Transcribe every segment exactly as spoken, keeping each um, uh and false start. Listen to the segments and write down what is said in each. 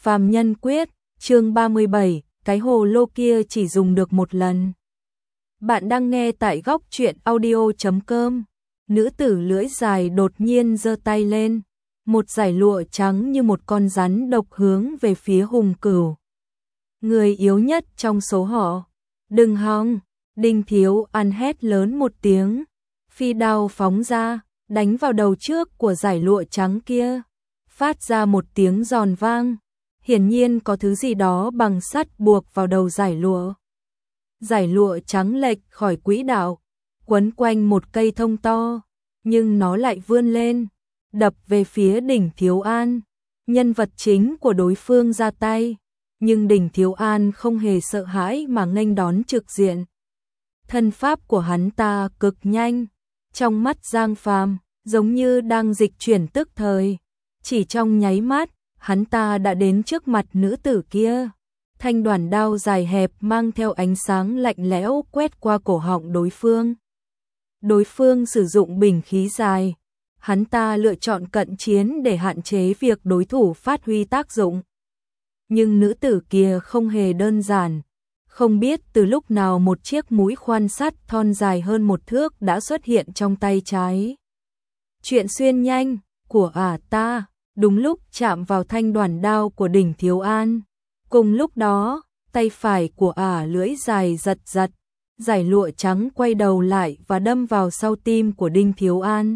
Phàm Nhân Quyết, chương ba mươi bảy, cái hồ lô kia chỉ dùng được một lần. Bạn đang nghe tại góc truyện audio chấm com. Nữ tử lưỡi dài đột nhiên giơ tay lên, một dải lụa trắng như một con rắn độc hướng về phía Hùng Cửu. Người yếu nhất trong số họ. Đừng hòng, Đinh Thiếu An hét lớn một tiếng, phi đao phóng ra, đánh vào đầu trước của dải lụa trắng kia, phát ra một tiếng giòn vang. Hiển nhiên có thứ gì đó bằng sắt buộc vào đầu dải lụa. Dải lụa trắng lệch khỏi quỹ đạo, quấn quanh một cây thông to, nhưng nó lại vươn lên, đập về phía Đinh Thiếu An. Nhân vật chính của đối phương ra tay, nhưng Đinh Thiếu An không hề sợ hãi mà nghênh đón trực diện. Thân pháp của hắn ta cực nhanh, trong mắt Giang Phàm giống như đang dịch chuyển tức thời. Chỉ trong nháy mắt, hắn ta đã đến trước mặt nữ tử kia. Thanh đoản đao dài hẹp mang theo ánh sáng lạnh lẽo quét qua cổ họng đối phương. Đối phương sử dụng bình khí dài, hắn ta lựa chọn cận chiến để hạn chế việc đối thủ phát huy tác dụng. Nhưng nữ tử kia không hề đơn giản, không biết từ lúc nào một chiếc mũi khoan sắt thon dài hơn một thước đã xuất hiện trong tay trái. Chuyện xuyên nhanh của ả ta đúng lúc chạm vào thanh đoản đao của Đinh Thiếu An. Cùng lúc đó, tay phải của ả lưỡi dài giật giật, dải lụa trắng quay đầu lại và đâm vào sau tim của Đinh Thiếu An.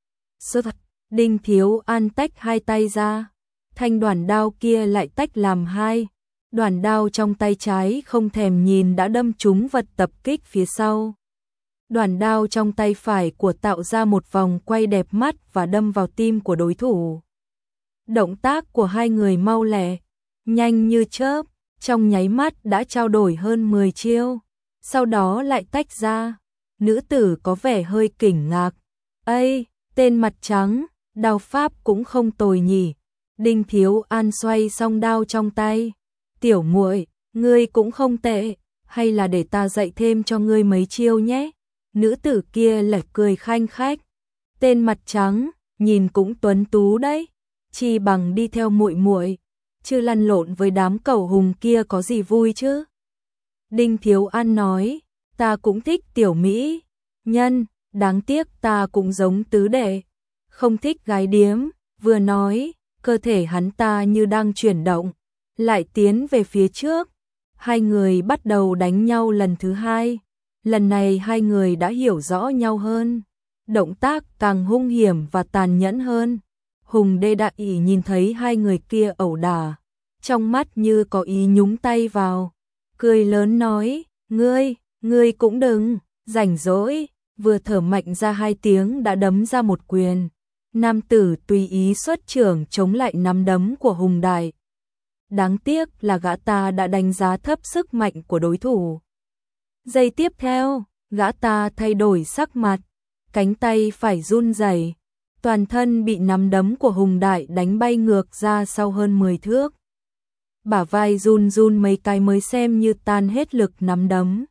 Sơ thật, Đinh Thiếu An tách hai tay ra, thanh đoản đao kia lại tách làm hai. Đoản đao trong tay trái không thèm nhìn đã đâm trúng vật tập kích phía sau. Đoản đao trong tay phải của tạo ra một vòng quay đẹp mắt và đâm vào tim của đối thủ. Động tác của hai người mau lẹ, nhanh như chớp, trong nháy mắt đã trao đổi hơn mười chiêu, sau đó lại tách ra. Nữ tử có vẻ hơi kinh ngạc. Ây, tên mặt trắng, đao pháp cũng không tồi nhỉ. Đinh Thiếu An xoay xong đao trong tay. Tiểu muội, ngươi cũng không tệ, hay là để ta dạy thêm cho ngươi mấy chiêu nhé. Nữ tử kia lại cười khanh khách. Tên mặt trắng, nhìn cũng tuấn tú đấy, chi bằng đi theo muội muội, chứ lăn lộn với đám cẩu hùng kia có gì vui chứ. Đinh Thiếu An nói, ta cũng thích tiểu mỹ nhân, đáng tiếc ta cũng giống tứ đệ, không thích gái điếm. Vừa nói, cơ thể hắn ta như đang chuyển động, lại tiến về phía trước. Hai người bắt đầu đánh nhau lần thứ hai. Lần này hai người đã hiểu rõ nhau hơn, động tác càng hung hiểm và tàn nhẫn hơn. Hùng Đê Đại Ỷ nhìn thấy hai người kia ẩu đả, trong mắt như có ý nhúng tay vào, cười lớn nói, ngươi, ngươi cũng đừng, rảnh rỗi, vừa thở mạnh ra hai tiếng đã đấm ra một quyền. Nam tử tùy ý xuất trưởng chống lại nắm đấm của Hùng Đại. Đáng tiếc là gã ta đã đánh giá thấp sức mạnh của đối thủ. Giây tiếp theo, gã ta thay đổi sắc mặt, cánh tay phải run rẩy, toàn thân bị nắm đấm của Hùng Đại đánh bay ngược ra sau hơn mười thước. Bả vai run run mấy cái mới xem như tan hết lực nắm đấm.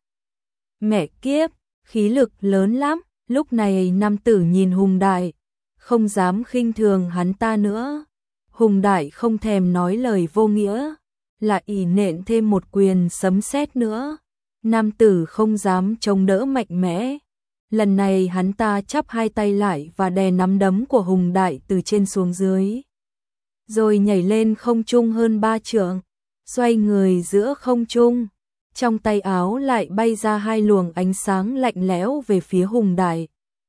Mẹ kiếp, khí lực lớn lắm. Lúc này nam tử nhìn Hùng Đại, không dám khinh thường hắn ta nữa. Hùng Đại không thèm nói lời vô nghĩa, lại ỷ nện thêm một quyền sấm sét nữa. Nam tử không dám chống đỡ mạnh mẽ. Lần này hắn ta chắp hai tay lại và đè nắm đấm của Hùng Đại từ trên xuống dưới. Rồi nhảy lên không trung hơn ba trượng, xoay người giữa không trung. Trong tay áo lại bay ra hai luồng ánh sáng lạnh lẽo về phía Hùng Đại.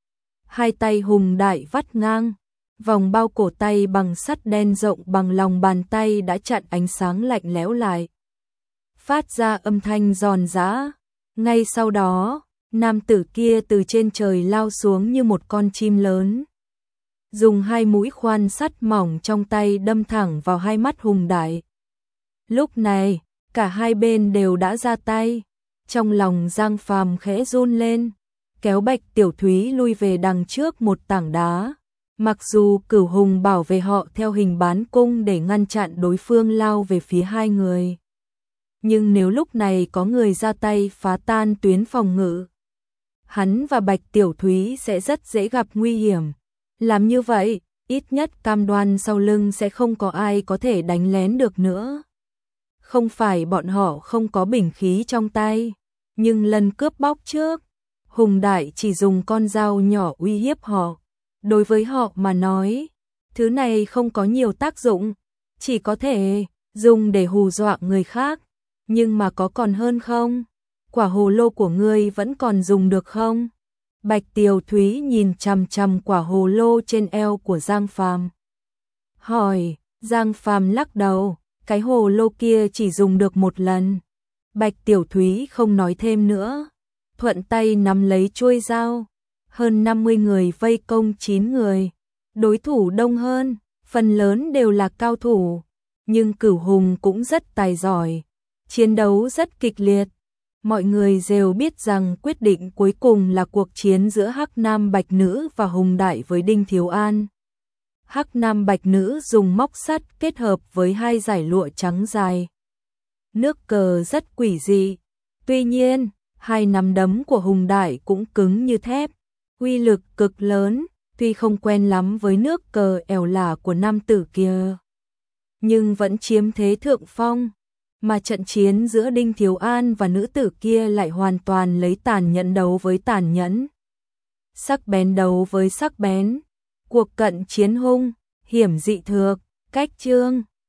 Hai tay Hùng Đại vắt ngang, vòng bao cổ tay bằng sắt đen rộng bằng lòng bàn tay đã chặn ánh sáng lạnh lẽo lại, phát ra âm thanh giòn giã. Ngay sau đó, nam tử kia từ trên trời lao xuống như một con chim lớn, dùng hai mũi khoan sắt mỏng trong tay đâm thẳng vào hai mắt Hùng Đại. Lúc này, cả hai bên đều đã ra tay. Trong lòng Giang Phàm khẽ run lên, kéo Bạch Tiểu Thúy lui về đằng trước một tảng đá. Mặc dù Cửu Hùng bảo vệ họ theo hình bán cung để ngăn chặn đối phương lao về phía hai người, nhưng nếu lúc này có người ra tay phá tan tuyến phòng ngự, hắn và Bạch Tiểu Thúy sẽ rất dễ gặp nguy hiểm. Làm như vậy, ít nhất cam đoan sau lưng sẽ không có ai có thể đánh lén được nữa. Không phải bọn họ không có binh khí trong tay, nhưng lần cướp bóc trước, Hùng Đại chỉ dùng con dao nhỏ uy hiếp họ. Đối với họ mà nói, thứ này không có nhiều tác dụng, chỉ có thể dùng để hù dọa người khác, nhưng mà có còn hơn không? Quả hồ lô của ngươi vẫn còn dùng được không? Bạch Tiều Thúy nhìn chằm chằm quả hồ lô trên eo của Giang Phàm. Hỏi, Giang Phàm lắc đầu, cái hồ lô kia chỉ dùng được một lần. Bạch Tiểu Thúy không nói thêm nữa, thuận tay nắm lấy chuôi dao. Hơn năm mươi người vây công chín người, đối thủ đông hơn, phần lớn đều là cao thủ, nhưng Cửu Hùng cũng rất tài giỏi, chiến đấu rất kịch liệt. Mọi người đều biết rằng quyết định cuối cùng là cuộc chiến giữa Hắc Nam Bạch Nữ và Hùng Đại với Đinh Thiếu An. Hắc Nam Bạch Nữ dùng móc sắt kết hợp với hai dải lụa trắng dài. Nước cờ rất quỷ dị, tuy nhiên, hai nắm đấm của Hùng Đại cũng cứng như thép, uy lực cực lớn, tuy không quen lắm với nước cờ ẻo lả của nam tử kia, nhưng vẫn chiếm thế thượng phong. Mà trận chiến giữa Đinh Thiếu An và nữ tử kia lại hoàn toàn lấy tàn nhẫn đấu với tàn nhẫn, sắc bén đấu với sắc bén, cuộc cận chiến hung, hiểm dị thược, cách chương